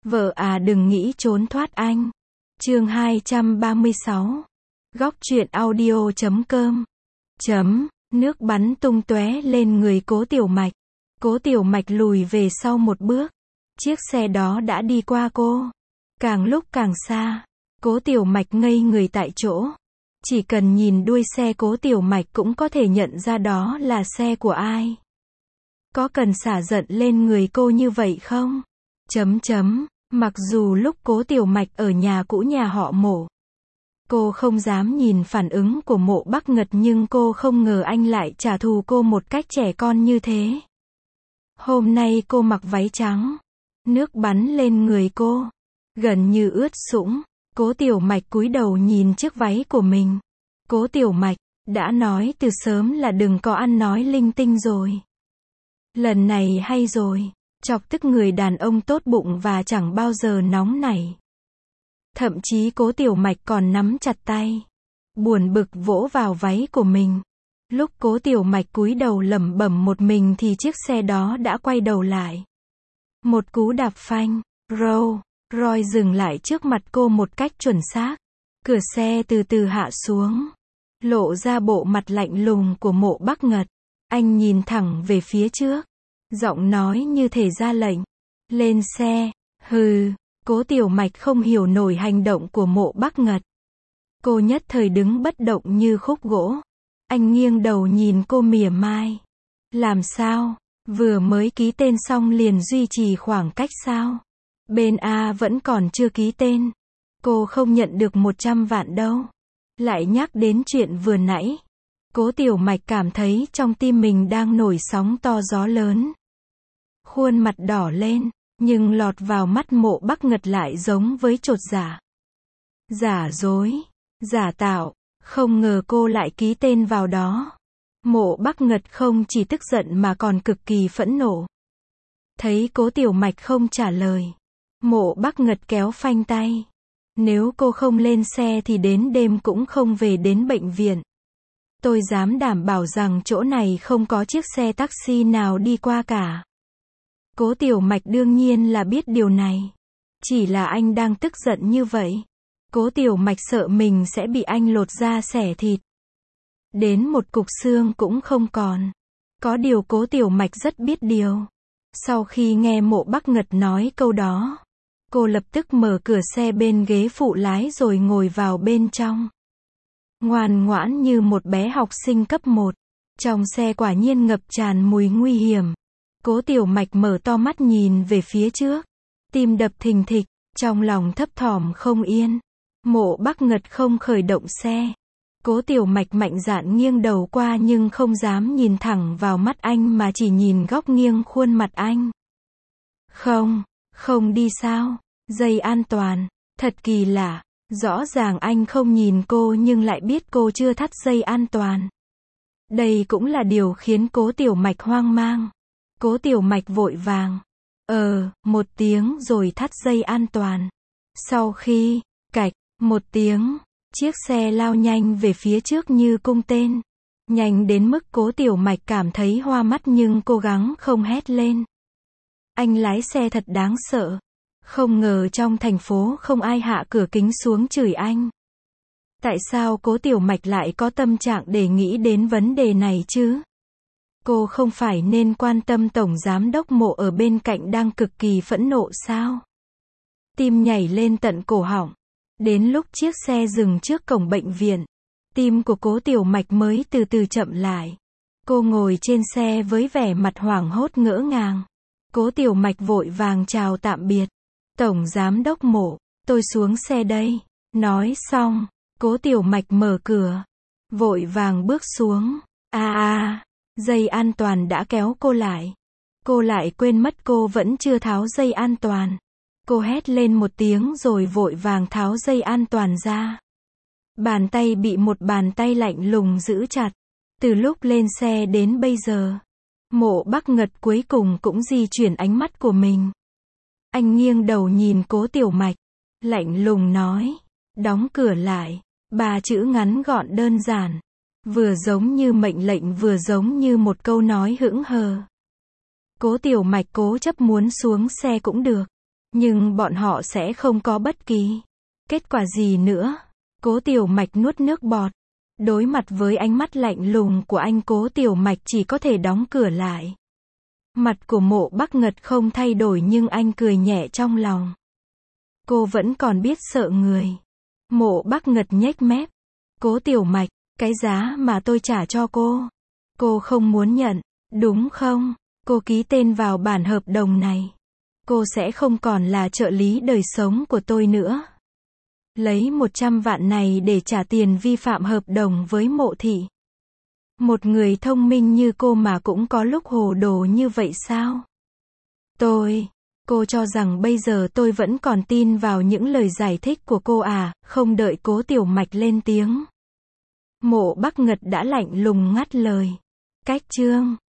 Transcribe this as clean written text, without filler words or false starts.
Vợ à đừng nghĩ trốn thoát anh. Chương 236. Góc truyện audio.com. Nước bắn tung tóe lên người Cố Tiểu Mạch. Cố Tiểu Mạch lùi về sau một bước. Chiếc xe đó đã đi qua cô. Càng lúc càng xa. Cố Tiểu Mạch ngây người tại chỗ. Chỉ cần nhìn đuôi xe Cố Tiểu Mạch cũng có thể nhận ra đó là xe của ai. Có cần xả giận lên người cô như vậy không? Mặc dù lúc Cố Tiểu Mạch ở nhà cũ nhà họ Mộ, cô không dám nhìn phản ứng của Mộ Bắc Ngật, nhưng cô không ngờ anh lại trả thù cô một cách trẻ con như thế. Hôm nay cô mặc váy trắng, nước bắn lên người cô, gần như ướt sũng. Cố Tiểu Mạch cúi đầu nhìn chiếc váy của mình. Cố Tiểu Mạch, đã nói từ sớm là đừng có ăn nói linh tinh rồi. Lần này hay rồi, chọc tức người đàn ông tốt bụng và chẳng bao giờ nóng nảy. Thậm chí Cố Tiểu Mạch còn nắm chặt tay, buồn bực vỗ vào váy của mình. Lúc Cố Tiểu Mạch cúi đầu lẩm bẩm một mình thì chiếc xe đó đã quay đầu lại. Một cú đạp phanh, Roy dừng lại trước mặt cô một cách chuẩn xác. Cửa xe từ từ hạ xuống, lộ ra bộ mặt lạnh lùng của Mộ Bắc Ngật. Anh nhìn thẳng về phía trước, giọng nói như thể ra lệnh. Lên xe. Hừ. Cố Tiểu Mạch không hiểu nổi hành động của Mộ Bắc Ngật. Cô nhất thời đứng bất động như khúc gỗ. Anh nghiêng đầu nhìn cô mỉa mai. Làm sao? Vừa mới ký tên xong liền duy trì khoảng cách sao? Bên A vẫn còn chưa ký tên. Cô không nhận được 100 vạn đâu. Lại nhắc đến chuyện vừa nãy. Cố Tiểu Mạch cảm thấy trong tim mình đang nổi sóng to gió lớn. Khuôn mặt đỏ lên, nhưng lọt vào mắt Mộ Bắc Ngật lại giống với chột dạ. Giả dối, giả tạo, không ngờ cô lại ký tên vào đó. Mộ Bắc Ngật không chỉ tức giận mà còn cực kỳ phẫn nộ. Thấy Cố Tiểu Mạch không trả lời, Mộ Bắc Ngật kéo phanh tay. Nếu cô không lên xe thì đến đêm cũng không về đến bệnh viện. Tôi dám đảm bảo rằng chỗ này không có chiếc xe taxi nào đi qua cả. Cố Tiểu Mạch đương nhiên là biết điều này. Chỉ là anh đang tức giận như vậy. Cố Tiểu Mạch sợ mình sẽ bị anh lột da xẻ thịt. Đến một cục xương cũng không còn. Có điều Cố Tiểu Mạch rất biết điều. Sau khi nghe Mộ Bắc Ngật nói câu đó, cô lập tức mở cửa xe bên ghế phụ lái rồi ngồi vào bên trong. Ngoan ngoãn như một bé học sinh cấp 1. Trong xe quả nhiên ngập tràn mùi nguy hiểm. Cố Tiểu Mạch mở to mắt nhìn về phía trước. Tim đập thình thịch, trong lòng thấp thỏm không yên. Mộ Bắc Ngật không khởi động xe. Cố Tiểu Mạch mạnh dạn nghiêng đầu qua nhưng không dám nhìn thẳng vào mắt anh mà chỉ nhìn góc nghiêng khuôn mặt anh. Không đi sao? Dây an toàn. Thật kỳ lạ. Rõ ràng anh không nhìn cô nhưng lại biết cô chưa thắt dây an toàn. Đây cũng là điều khiến Cố Tiểu Mạch hoang mang. Cố Tiểu Mạch vội vàng. Một tiếng rồi thắt dây an toàn. Sau khi, cạch, một tiếng, chiếc xe lao nhanh về phía trước như cung tên. Nhanh đến mức Cố Tiểu Mạch cảm thấy hoa mắt nhưng cố gắng không hét lên. Anh lái xe thật đáng sợ. Không ngờ trong thành phố không ai hạ cửa kính xuống chửi anh. Tại sao Cố Tiểu Mạch lại có tâm trạng để nghĩ đến vấn đề này chứ? Cô không phải nên quan tâm Tổng Giám đốc Mộ ở bên cạnh đang cực kỳ phẫn nộ sao? Tim nhảy lên tận cổ họng. Đến lúc chiếc xe dừng trước cổng bệnh viện, tim của Cố Tiểu Mạch mới từ từ chậm lại. Cô ngồi trên xe với vẻ mặt hoảng hốt ngỡ ngàng. Cố Tiểu Mạch vội vàng chào tạm biệt. Tổng Giám đốc Mộ, tôi xuống xe đây. Nói xong, Cố Tiểu Mạch mở cửa, vội vàng bước xuống. Dây an toàn đã kéo cô lại. Cô lại quên mất cô vẫn chưa tháo dây an toàn. Cô hét lên một tiếng rồi vội vàng tháo dây an toàn ra. Bàn tay bị một bàn tay lạnh lùng giữ chặt. Từ lúc lên xe đến bây giờ, Mộ Bắc Ngật cuối cùng cũng di chuyển ánh mắt của mình. Anh nghiêng đầu nhìn Cố Tiểu Mạch, lạnh lùng nói, đóng cửa lại. 3 chữ ngắn gọn đơn giản, vừa giống như mệnh lệnh vừa giống như một câu nói hững hờ. Cố Tiểu Mạch cố chấp muốn xuống xe cũng được, Nhưng bọn họ sẽ không có bất kỳ kết quả gì nữa. Cố Tiểu Mạch nuốt nước bọt. Đối mặt với ánh mắt lạnh lùng của anh, Cố Tiểu Mạch chỉ có thể đóng cửa lại. Mặt của Mộ Bắc Ngật không thay đổi nhưng anh cười nhẹ trong lòng. Cô vẫn còn biết sợ người. Mộ Bắc Ngật nhếch mép. Cố Tiểu Mạch, cái giá mà tôi trả cho cô không muốn nhận, đúng không? Cô ký tên vào bản hợp đồng này. Cô sẽ không còn là trợ lý đời sống của tôi nữa. Lấy 100 vạn này để trả tiền vi phạm hợp đồng với Mộ thị. Một người thông minh như cô mà cũng có lúc hồ đồ như vậy sao? Cô cho rằng bây giờ tôi vẫn còn tin vào những lời giải thích của cô à? Không đợi Cố Tiểu Mạch lên tiếng, Mộ Bắc Ngật đã lạnh lùng ngắt lời. Cách chương